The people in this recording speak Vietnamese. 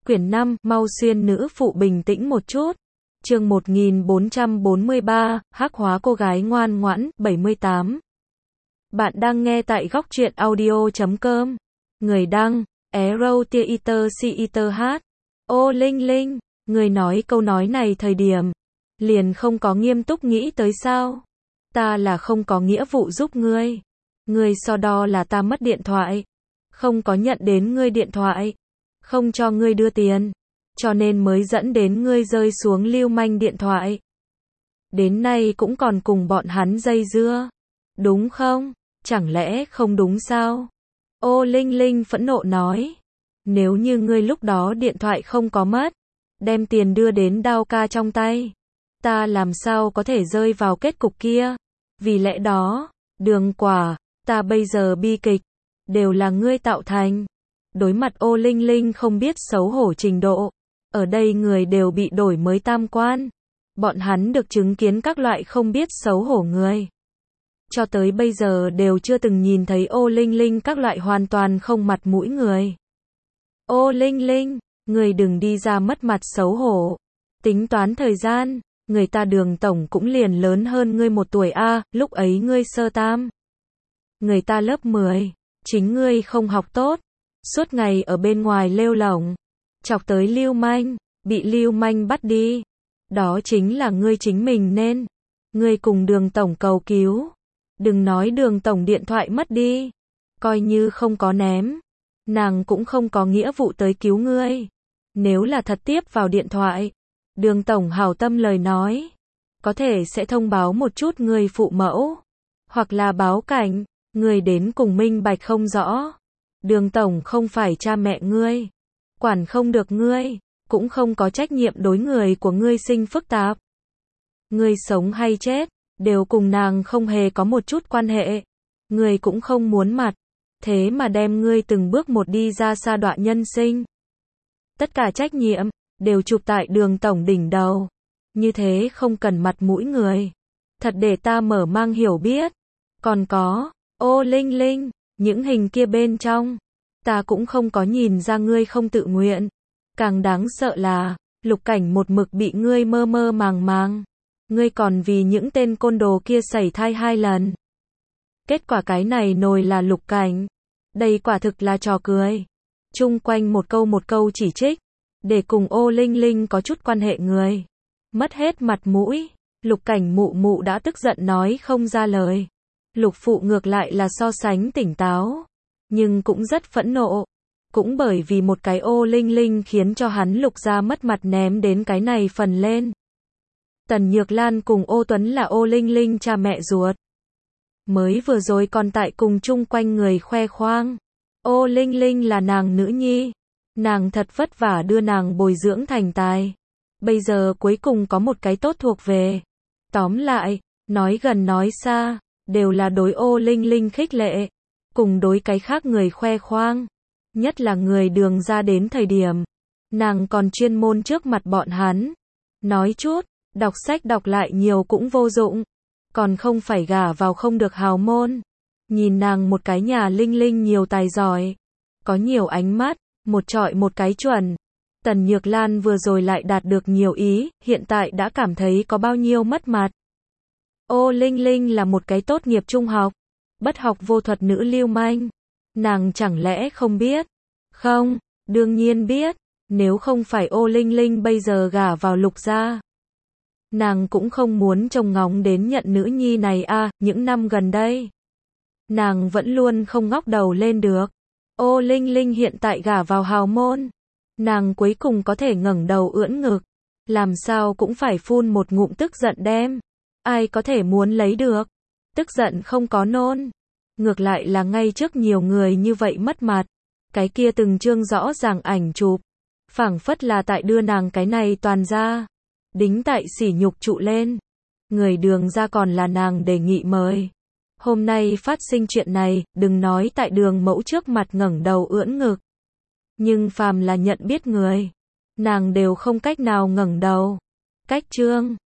Quyển 5, mau xuyên nữ phụ bình tĩnh một chút. Chương 1443, hắc hóa cô gái ngoan ngoãn, 78. Bạn đang nghe tại góc truyện audio.com. Người đăng, Arrow Theater CETH. Ô Linh Linh, người nói câu nói này thời điểm liền không có nghiêm túc nghĩ tới sao? Ta là không có nghĩa vụ giúp ngươi. Ngươi so đo là ta mất điện thoại, không có nhận đến ngươi điện thoại, không cho ngươi đưa tiền, cho nên mới dẫn đến ngươi rơi xuống lưu manh điện thoại. Đến nay cũng còn cùng bọn hắn dây dưa, đúng không? Chẳng lẽ không đúng sao? Ô Linh Linh phẫn nộ nói, nếu như ngươi lúc đó điện thoại không có mất, đem tiền đưa đến Đao ca trong tay, ta làm sao có thể rơi vào kết cục kia? Vì lẽ đó, Đường Quả, ta bây giờ bi kịch, đều là ngươi tạo thành. Đối mặt Ô Linh Linh không biết xấu hổ trình độ, ở đây người đều bị đổi mới tam quan. Bọn hắn được chứng kiến các loại không biết xấu hổ người. Cho tới bây giờ đều chưa từng nhìn thấy Ô Linh Linh các loại hoàn toàn không mặt mũi người. Ô Linh Linh, người đừng đi ra mất mặt xấu hổ. Tính toán thời gian, người ta Đường tổng cũng liền lớn hơn ngươi 1 tuổi a, lúc ấy ngươi sơ tam. Người ta lớp 10, chính ngươi không học tốt, suốt ngày ở bên ngoài lêu lổng, chọc tới lưu manh, bị lưu manh bắt đi. Đó chính là ngươi chính mình nên. Ngươi cùng Đường tổng cầu cứu. Đừng nói Đường tổng điện thoại mất đi, coi như không có ném, nàng cũng không có nghĩa vụ tới cứu ngươi. Nếu là thật tiếp vào điện thoại, Đường tổng hảo tâm lời nói, có thể sẽ thông báo một chút người phụ mẫu, hoặc là báo cảnh, người đến cùng minh bạch không rõ. Đường tổng không phải cha mẹ ngươi, quản không được ngươi, cũng không có trách nhiệm đối người của ngươi sinh phức tạp. Ngươi sống hay chết, đều cùng nàng không hề có một chút quan hệ. Ngươi cũng không muốn mặt, thế mà đem ngươi từng bước một đi ra sa đọa nhân sinh. Tất cả trách nhiệm đều chụp tại Đường tổng đỉnh đầu. Như thế không cần mặt mũi người. Thật để ta mở mang hiểu biết. Còn có, Ô Linh Linh, những hình kia bên trong, ta cũng không có nhìn ra ngươi không tự nguyện. Càng đáng sợ là, Lục Cảnh một mực bị ngươi mơ mơ màng màng. Ngươi còn vì những tên côn đồ kia sảy thai 2 lần. Kết quả cái này nồi là Lục Cảnh. Đây quả thực là trò cười. Chung quanh một câu chỉ trích, để cùng Ô Linh Linh có chút quan hệ người mất hết mặt mũi. Lục Cảnh mụ mụ đã tức giận nói không ra lời. Lục phụ ngược lại là so sánh tỉnh táo, nhưng cũng rất phẫn nộ. Cũng bởi vì một cái Ô Linh Linh khiến cho hắn Lục gia mất mặt ném đến cái này phần lên. Tần Nhược Lan cùng Ô Tuấn là Ô Linh Linh cha mẹ ruột. Mới vừa rồi còn tại cùng chung quanh người khoe khoang. Ô Linh Linh là nàng nữ nhi. Nàng thật vất vả đưa nàng bồi dưỡng thành tài. Bây giờ cuối cùng có một cái tốt thuộc về. Tóm lại, nói gần nói xa, đều là đối Ô Linh Linh khích lệ. Cùng đối cái khác người khoe khoang. Nhất là người Đường ra đến thời điểm. Nàng còn chuyên môn trước mặt bọn hắn. Nói chút, đọc sách đọc lại nhiều cũng vô dụng. Còn không phải gả vào không được hào môn. Nhìn nàng một cái nhà Linh Linh nhiều tài giỏi. Có nhiều ánh mắt, một chọi một cái chuẩn. Tần Nhược Lan vừa rồi lại đạt được nhiều ý, hiện tại đã cảm thấy có bao nhiêu mất mặt. Ô Linh Linh là một cái tốt nghiệp trung học, bất học vô thuật nữ lưu manh. Nàng chẳng lẽ không biết? Không, đương nhiên biết. Nếu không phải Ô Linh Linh bây giờ gả vào Lục gia, nàng cũng không muốn trông ngóng đến nhận nữ nhi này a. Những năm gần đây, nàng vẫn luôn không ngóc đầu lên được. Ô Linh Linh hiện tại gả vào hào môn, nàng cuối cùng có thể ngẩng đầu ưỡn ngực, làm sao cũng phải phun một ngụm tức giận đem. Ai có thể muốn lấy được? Tức giận không có nôn. Ngược lại là ngay trước nhiều người như vậy mất mặt. Cái kia từng chương rõ ràng ảnh chụp, phảng phất là tại đưa nàng cái này toàn ra. Đính tại sỉ nhục trụ lên. Người Đường ra còn là nàng đề nghị mời. Hôm nay phát sinh chuyện này, đừng nói tại Đường mẫu trước mặt ngẩng đầu ưỡn ngực. Nhưng phàm là nhận biết người, nàng đều không cách nào ngẩng đầu. Cách chương